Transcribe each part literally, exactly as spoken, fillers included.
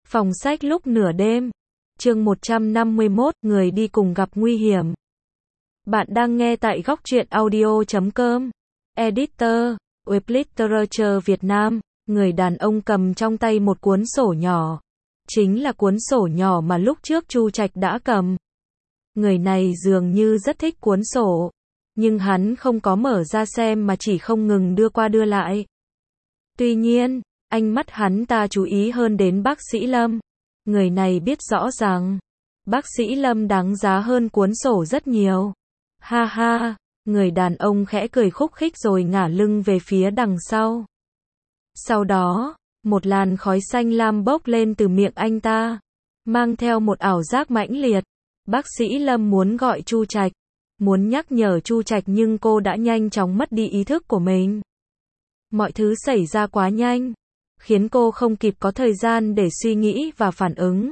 Phòng sách lúc nửa đêm. Chương một trăm năm mươi mốt, người đi cùng gặp nguy hiểm. Bạn đang nghe tại góc truyện audio chấm com. Editor, Web Literature Việt Nam. Người đàn ông cầm trong tay một cuốn sổ nhỏ. Chính là cuốn sổ nhỏ mà lúc trước Chu Trạch đã cầm. Người này dường như rất thích cuốn sổ. Nhưng hắn không có mở ra xem mà chỉ không ngừng đưa qua đưa lại. Tuy nhiên, ánh mắt hắn ta chú ý hơn đến bác sĩ Lâm. Người này biết rõ rằng, bác sĩ Lâm đáng giá hơn cuốn sổ rất nhiều. Ha ha, người đàn ông khẽ cười khúc khích rồi ngả lưng về phía đằng sau. Sau đó, một làn khói xanh lam bốc lên từ miệng anh ta, mang theo một ảo giác mãnh liệt. Bác sĩ Lâm muốn gọi Chu Trạch, muốn nhắc nhở Chu Trạch nhưng cô đã nhanh chóng mất đi ý thức của mình. Mọi thứ xảy ra quá nhanh, khiến cô không kịp có thời gian để suy nghĩ và phản ứng.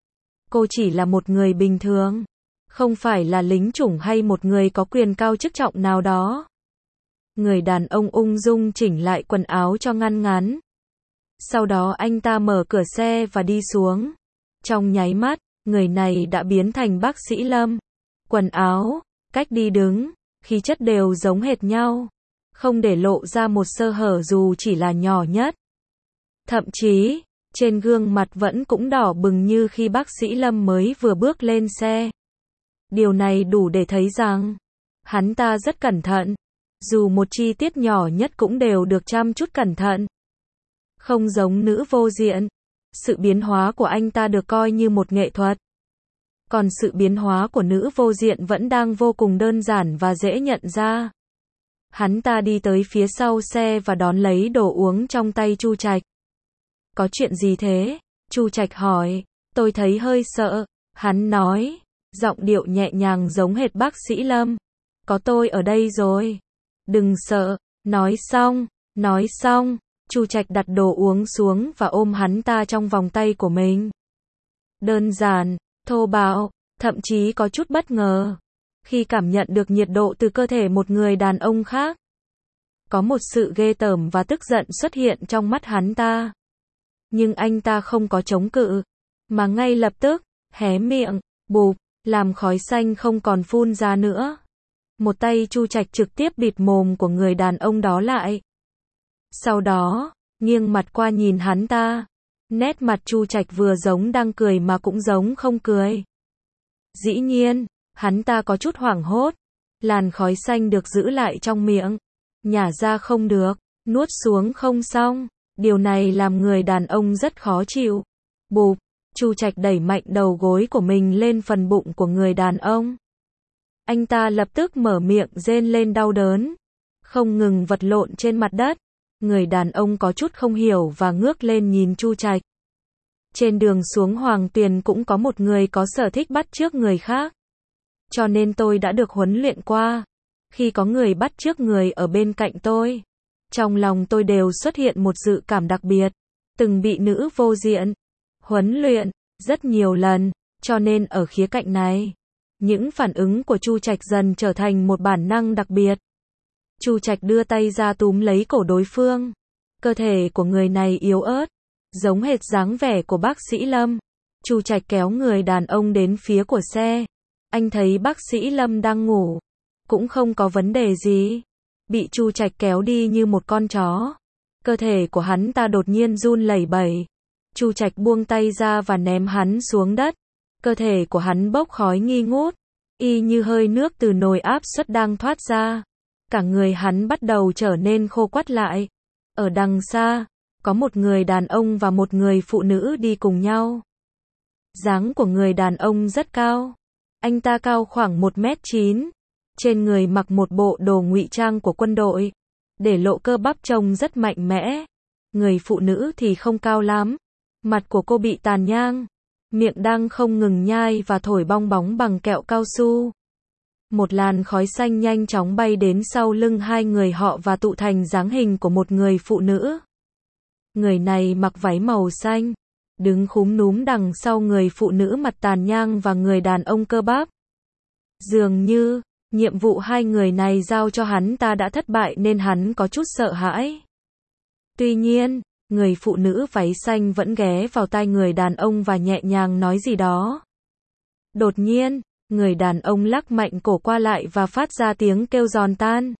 Cô chỉ là một người bình thường, không phải là lính chủng hay một người có quyền cao chức trọng nào đó. Người đàn ông ung dung chỉnh lại quần áo cho ngăn ngắn. Sau đó anh ta mở cửa xe và đi xuống. Trong nháy mắt, người này đã biến thành bác sĩ Lâm. Quần áo, cách đi đứng, khí chất đều giống hệt nhau, không để lộ ra một sơ hở dù chỉ là nhỏ nhất. Thậm chí, trên gương mặt vẫn cũng đỏ bừng như khi bác sĩ Lâm mới vừa bước lên xe. Điều này đủ để thấy rằng, hắn ta rất cẩn thận, dù một chi tiết nhỏ nhất cũng đều được chăm chút cẩn thận. Không giống nữ vô diện, sự biến hóa của anh ta được coi như một nghệ thuật. Còn sự biến hóa của nữ vô diện vẫn đang vô cùng đơn giản và dễ nhận ra. Hắn ta đi tới phía sau xe và đón lấy đồ uống trong tay Chu Trạch. Có chuyện gì thế? Chu Trạch hỏi. Tôi thấy hơi sợ. Hắn nói, giọng điệu nhẹ nhàng giống hệt bác sĩ Lâm. Có tôi ở đây rồi. Đừng sợ. Nói xong, nói xong, Chu Trạch đặt đồ uống xuống và ôm hắn ta trong vòng tay của mình. Đơn giản, thô bạo, thậm chí có chút bất ngờ. Khi cảm nhận được nhiệt độ từ cơ thể một người đàn ông khác, có một sự ghê tởm và tức giận xuất hiện trong mắt hắn ta. Nhưng anh ta không có chống cự, mà ngay lập tức, hé miệng, bụp, làm khói xanh không còn phun ra nữa. Một tay Chu Trạch trực tiếp bịt mồm của người đàn ông đó lại. Sau đó, nghiêng mặt qua nhìn hắn ta. Nét mặt Chu Trạch vừa giống đang cười mà cũng giống không cười. Dĩ nhiên, hắn ta có chút hoảng hốt. Làn khói xanh được giữ lại trong miệng. Nhả ra không được, nuốt xuống không xong. Điều này làm người đàn ông rất khó chịu. Bụp, Chu Trạch đẩy mạnh đầu gối của mình lên phần bụng của người đàn ông. Anh ta lập tức mở miệng rên lên đau đớn, không ngừng vật lộn trên mặt đất. Người đàn ông có chút không hiểu và ngước lên nhìn Chu Trạch. Trên đường xuống Hoàng Tuyền cũng có một người có sở thích bắt chước người khác. Cho nên tôi đã được huấn luyện qua. Khi có người bắt chước người ở bên cạnh tôi, trong lòng tôi đều xuất hiện một dự cảm đặc biệt. Từng bị nữ vô diện huấn luyện rất nhiều lần, cho nên ở khía cạnh này, những phản ứng của Chu Trạch dần trở thành một bản năng đặc biệt. Chu Trạch đưa tay ra túm lấy cổ đối phương. Cơ thể của người này yếu ớt, giống hệt dáng vẻ của bác sĩ Lâm. Chu Trạch kéo người đàn ông đến phía của xe. Anh thấy bác sĩ Lâm đang ngủ, cũng không có vấn đề gì. Bị Chu Trạch kéo đi như một con chó. Cơ thể của hắn ta đột nhiên run lẩy bẩy. Chu Trạch buông tay ra và ném hắn xuống đất. Cơ thể của hắn bốc khói nghi ngút, y như hơi nước từ nồi áp suất đang thoát ra. Cả người hắn bắt đầu trở nên khô quắt lại. Ở đằng xa, có một người đàn ông và một người phụ nữ đi cùng nhau. Dáng của người đàn ông rất cao. Anh ta cao khoảng một mét chín. Trên người mặc một bộ đồ ngụy trang của quân đội, để lộ cơ bắp trông rất mạnh mẽ. Người phụ nữ thì không cao lắm. Mặt của cô bị tàn nhang, miệng đang không ngừng nhai và thổi bong bóng bằng kẹo cao su. Một làn khói xanh nhanh chóng bay đến sau lưng hai người họ và tụ thành dáng hình của một người phụ nữ. Người này mặc váy màu xanh, đứng khúm núm đằng sau người phụ nữ mặt tàn nhang và người đàn ông cơ bắp. Dường như, nhiệm vụ hai người này giao cho hắn ta đã thất bại nên hắn có chút sợ hãi. Tuy nhiên, Người phụ nữ váy xanh vẫn ghé vào tai người đàn ông và nhẹ nhàng nói gì đó. Đột nhiên, người đàn ông lắc mạnh cổ qua lại và phát ra tiếng kêu giòn tan.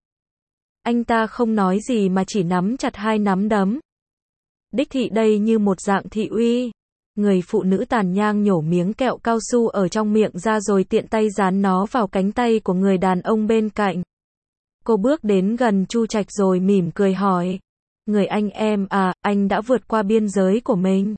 Anh ta không nói gì mà chỉ nắm chặt hai nắm đấm. Đích thị đây như một dạng thị uy. Người phụ nữ tàn nhang nhổ miếng kẹo cao su ở trong miệng ra rồi tiện tay dán nó vào cánh tay của người đàn ông bên cạnh. Cô bước đến gần Chu Trạch rồi mỉm cười hỏi. Người anh em à, anh đã vượt qua biên giới của mình.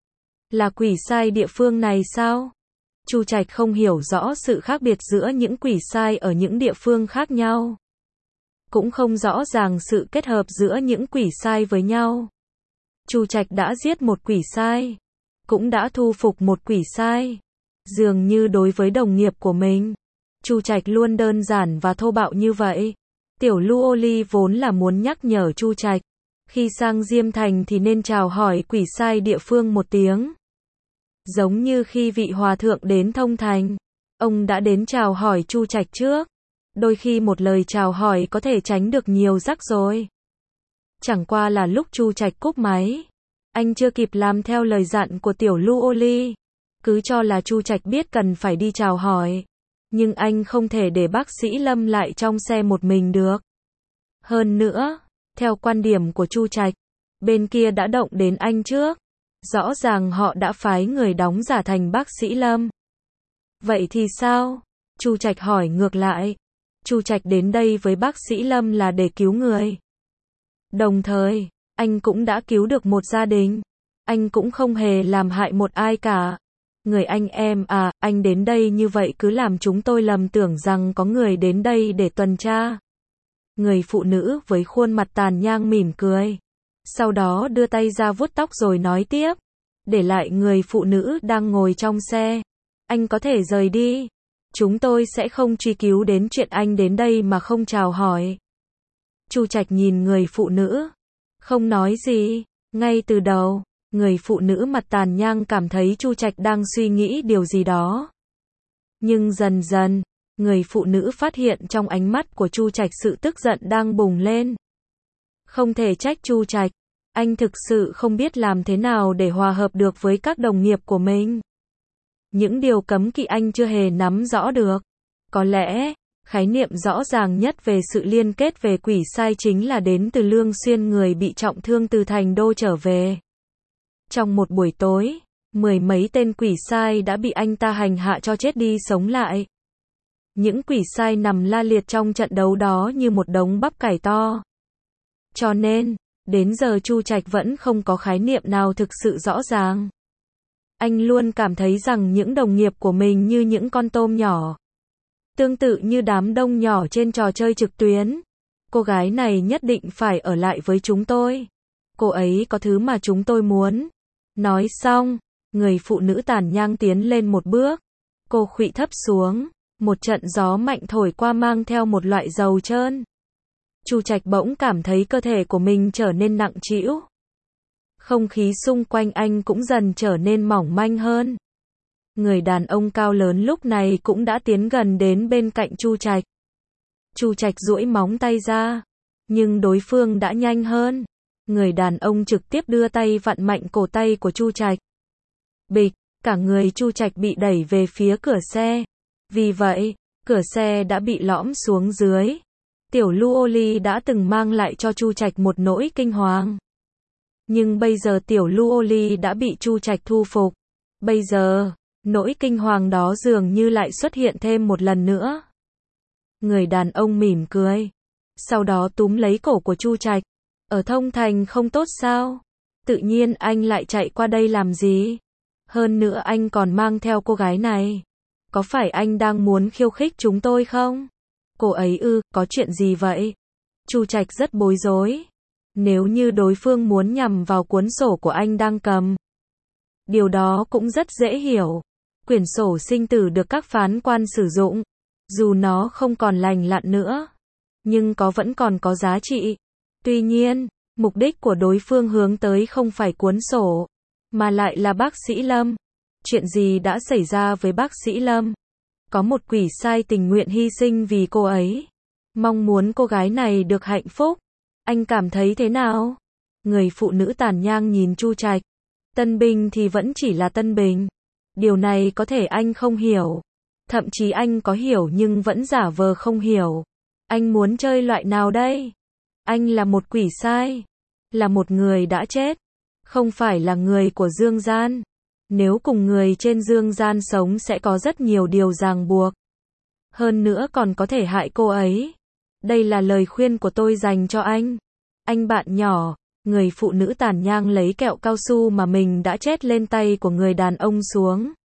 Là quỷ sai địa phương này sao? Chu Trạch không hiểu rõ sự khác biệt giữa những quỷ sai ở những địa phương khác nhau. Cũng không rõ ràng sự kết hợp giữa những quỷ sai với nhau. Chu Trạch đã giết một quỷ sai, cũng đã thu phục một quỷ sai. Dường như đối với đồng nghiệp của mình, Chu Trạch luôn đơn giản và thô bạo như vậy. Tiểu Lu Oli vốn là muốn nhắc nhở Chu Trạch, khi sang Diêm Thành thì nên chào hỏi quỷ sai địa phương một tiếng. Giống như khi vị hòa thượng đến Thông Thành, ông đã đến chào hỏi Chu Trạch trước. Đôi khi một lời chào hỏi có thể tránh được nhiều rắc rối. Chẳng qua là lúc Chu Trạch cúp máy, anh chưa kịp làm theo lời dặn của Tiểu Lu Oli, cứ cho là Chu Trạch biết cần phải đi chào hỏi, nhưng anh không thể để bác sĩ Lâm lại trong xe một mình được. Hơn nữa, theo quan điểm của Chu Trạch, bên kia đã động đến anh trước, rõ ràng họ đã phái người đóng giả thành bác sĩ Lâm. Vậy thì sao? Chu Trạch hỏi ngược lại. Chu Trạch đến đây với bác sĩ Lâm là để cứu người. Đồng thời, anh cũng đã cứu được một gia đình. Anh cũng không hề làm hại một ai cả. Người anh em à, anh đến đây như vậy cứ làm chúng tôi lầm tưởng rằng có người đến đây để tuần tra. Người phụ nữ với khuôn mặt tàn nhang mỉm cười. Sau đó đưa tay ra vuốt tóc rồi nói tiếp. Để lại người phụ nữ đang ngồi trong xe. Anh có thể rời đi. Chúng tôi sẽ không truy cứu đến chuyện anh đến đây mà không chào hỏi. Chu Trạch nhìn người phụ nữ, không nói gì. Ngay từ đầu, người phụ nữ mặt tàn nhang cảm thấy Chu Trạch đang suy nghĩ điều gì đó. Nhưng dần dần, người phụ nữ phát hiện trong ánh mắt của Chu Trạch sự tức giận đang bùng lên. Không thể trách Chu Trạch, anh thực sự không biết làm thế nào để hòa hợp được với các đồng nghiệp của mình. Những điều cấm kỵ anh chưa hề nắm rõ được. Có lẽ, khái niệm rõ ràng nhất về sự liên kết về quỷ sai chính là đến từ Lương Xuyên, người bị trọng thương từ thành đô trở về. Trong một buổi tối, mười mấy tên quỷ sai đã bị anh ta hành hạ cho chết đi sống lại. Những quỷ sai nằm la liệt trong trận đấu đó như một đống bắp cải to. Cho nên, đến giờ Chu Trạch vẫn không có khái niệm nào thực sự rõ ràng. Anh luôn cảm thấy rằng những đồng nghiệp của mình như những con tôm nhỏ. Tương tự như đám đông nhỏ trên trò chơi trực tuyến. Cô gái này nhất định phải ở lại với chúng tôi. Cô ấy có thứ mà chúng tôi muốn. Nói xong, người phụ nữ tàn nhang tiến lên một bước. Cô khuỵu thấp xuống. Một trận gió mạnh thổi qua mang theo một loại dầu trơn. Chu Trạch bỗng cảm thấy cơ thể của mình trở nên nặng trĩu. Không khí xung quanh anh cũng dần trở nên mỏng manh hơn. Người đàn ông cao lớn lúc này cũng đã tiến gần đến bên cạnh Chu Trạch. Chu Trạch duỗi móng tay ra, nhưng đối phương đã nhanh hơn. Người đàn ông trực tiếp đưa tay vặn mạnh cổ tay của Chu Trạch. Bịch, cả người Chu Trạch bị đẩy về phía cửa xe. Vì vậy, cửa xe đã bị lõm xuống dưới. Tiểu Lu Oli đã từng mang lại cho Chu Trạch một nỗi kinh hoàng. Nhưng bây giờ Tiểu Lu Oli đã bị Chu Trạch thu phục. Bây giờ, nỗi kinh hoàng đó dường như lại xuất hiện thêm một lần nữa. Người đàn ông mỉm cười. Sau đó túm lấy cổ của Chu Trạch. Ở Thông Thành không tốt sao? Tự nhiên anh lại chạy qua đây làm gì? Hơn nữa anh còn mang theo cô gái này. Có phải anh đang muốn khiêu khích chúng tôi không? Cô ấy ư, có chuyện gì vậy? Chu Trạch rất bối rối. Nếu như đối phương muốn nhằm vào cuốn sổ của anh đang cầm. Điều đó cũng rất dễ hiểu. Quyển sổ sinh tử được các phán quan sử dụng. Dù nó không còn lành lặn nữa. Nhưng có vẫn còn có giá trị. Tuy nhiên, mục đích của đối phương hướng tới không phải cuốn sổ. Mà lại là bác sĩ Lâm. Chuyện gì đã xảy ra với bác sĩ Lâm? Có một quỷ sai tình nguyện hy sinh vì cô ấy. Mong muốn cô gái này được hạnh phúc. Anh cảm thấy thế nào? Người phụ nữ tàn nhang nhìn Chu Trạch. Tân binh thì vẫn chỉ là tân binh. Điều này có thể anh không hiểu. Thậm chí anh có hiểu nhưng vẫn giả vờ không hiểu. Anh muốn chơi loại nào đây? Anh là một quỷ sai. Là một người đã chết. Không phải là người của dương gian. Nếu cùng người trên dương gian sống sẽ có rất nhiều điều ràng buộc. Hơn nữa còn có thể hại cô ấy. Đây là lời khuyên của tôi dành cho anh. Anh bạn nhỏ. Người phụ nữ tàn nhang lấy kẹo cao su mà mình đã chét lên tay của người đàn ông xuống.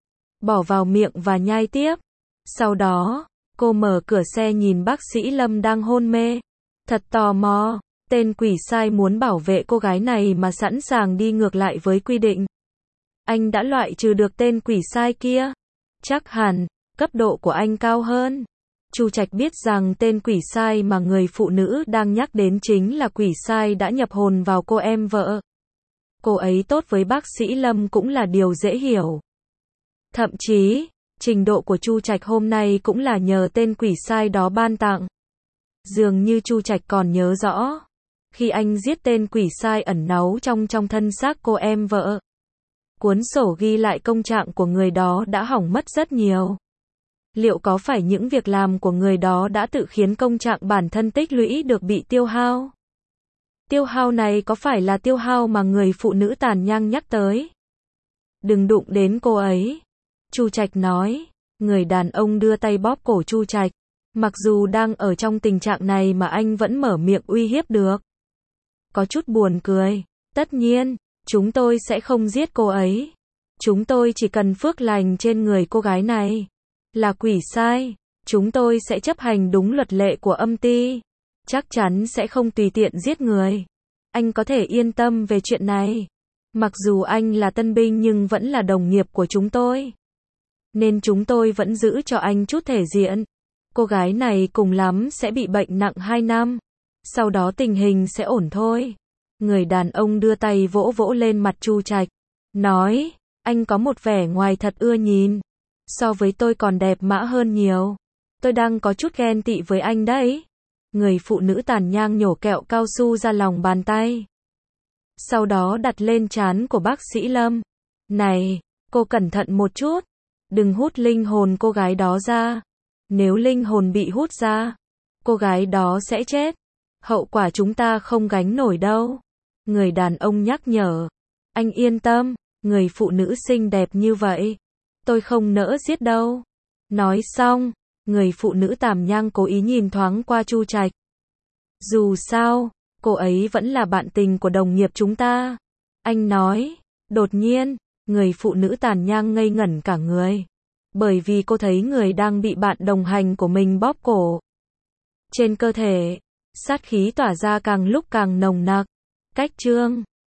Bỏ vào miệng và nhai tiếp. Sau đó, cô mở cửa xe nhìn bác sĩ Lâm đang hôn mê. Thật tò mò, tên quỷ sai muốn bảo vệ cô gái này mà sẵn sàng đi ngược lại với quy định. Anh đã loại trừ được tên quỷ sai kia. Chắc hẳn, cấp độ của anh cao hơn. Chu Trạch biết rằng tên quỷ sai mà người phụ nữ đang nhắc đến chính là quỷ sai đã nhập hồn vào cô em vợ. Cô ấy tốt với bác sĩ Lâm cũng là điều dễ hiểu. Thậm chí, trình độ của Chu Trạch hôm nay cũng là nhờ tên quỷ sai đó ban tặng. Dường như Chu Trạch còn nhớ rõ. Khi anh giết tên quỷ sai ẩn náu trong trong thân xác cô em vợ. Cuốn sổ ghi lại công trạng của người đó đã hỏng mất rất nhiều. Liệu có phải những việc làm của người đó đã tự khiến công trạng bản thân tích lũy được bị tiêu hao? Tiêu hao này có phải là tiêu hao mà người phụ nữ tàn nhang nhắc tới? Đừng đụng đến cô ấy. Chu Trạch nói. Người đàn ông đưa tay bóp cổ Chu Trạch. Mặc dù đang ở trong tình trạng này mà anh vẫn mở miệng uy hiếp được. Có chút buồn cười. Tất nhiên, chúng tôi sẽ không giết cô ấy. Chúng tôi chỉ cần phước lành trên người cô gái này. Là quỷ sai. Chúng tôi sẽ chấp hành đúng luật lệ của âm ty. Chắc chắn sẽ không tùy tiện giết người. Anh có thể yên tâm về chuyện này. Mặc dù anh là tân binh nhưng vẫn là đồng nghiệp của chúng tôi. Nên chúng tôi vẫn giữ cho anh chút thể diện. Cô gái này cùng lắm sẽ bị bệnh nặng hai năm. Sau đó tình hình sẽ ổn thôi. Người đàn ông đưa tay vỗ vỗ lên mặt Chu Trạch. Nói, anh có một vẻ ngoài thật ưa nhìn. So với tôi còn đẹp mã hơn nhiều. Tôi đang có chút ghen tị với anh đấy. Người phụ nữ tàn nhang nhổ kẹo cao su ra lòng bàn tay. Sau đó đặt lên trán của bác sĩ Lâm. Này, cô cẩn thận một chút. Đừng hút linh hồn cô gái đó ra. Nếu linh hồn bị hút ra, cô gái đó sẽ chết. Hậu quả chúng ta không gánh nổi đâu. Người đàn ông nhắc nhở. Anh yên tâm, người phụ nữ xinh đẹp như vậy. Tôi không nỡ giết đâu. Nói xong, người phụ nữ tàn nhang cố ý nhìn thoáng qua Chu Trạch. Dù sao, cô ấy vẫn là bạn tình của đồng nghiệp chúng ta. Anh nói, đột nhiên, người phụ nữ tàn nhang ngây ngẩn cả người. Bởi vì cô thấy người đang bị bạn đồng hành của mình bóp cổ. Trên cơ thể, sát khí tỏa ra càng lúc càng nồng nặc. Cách chương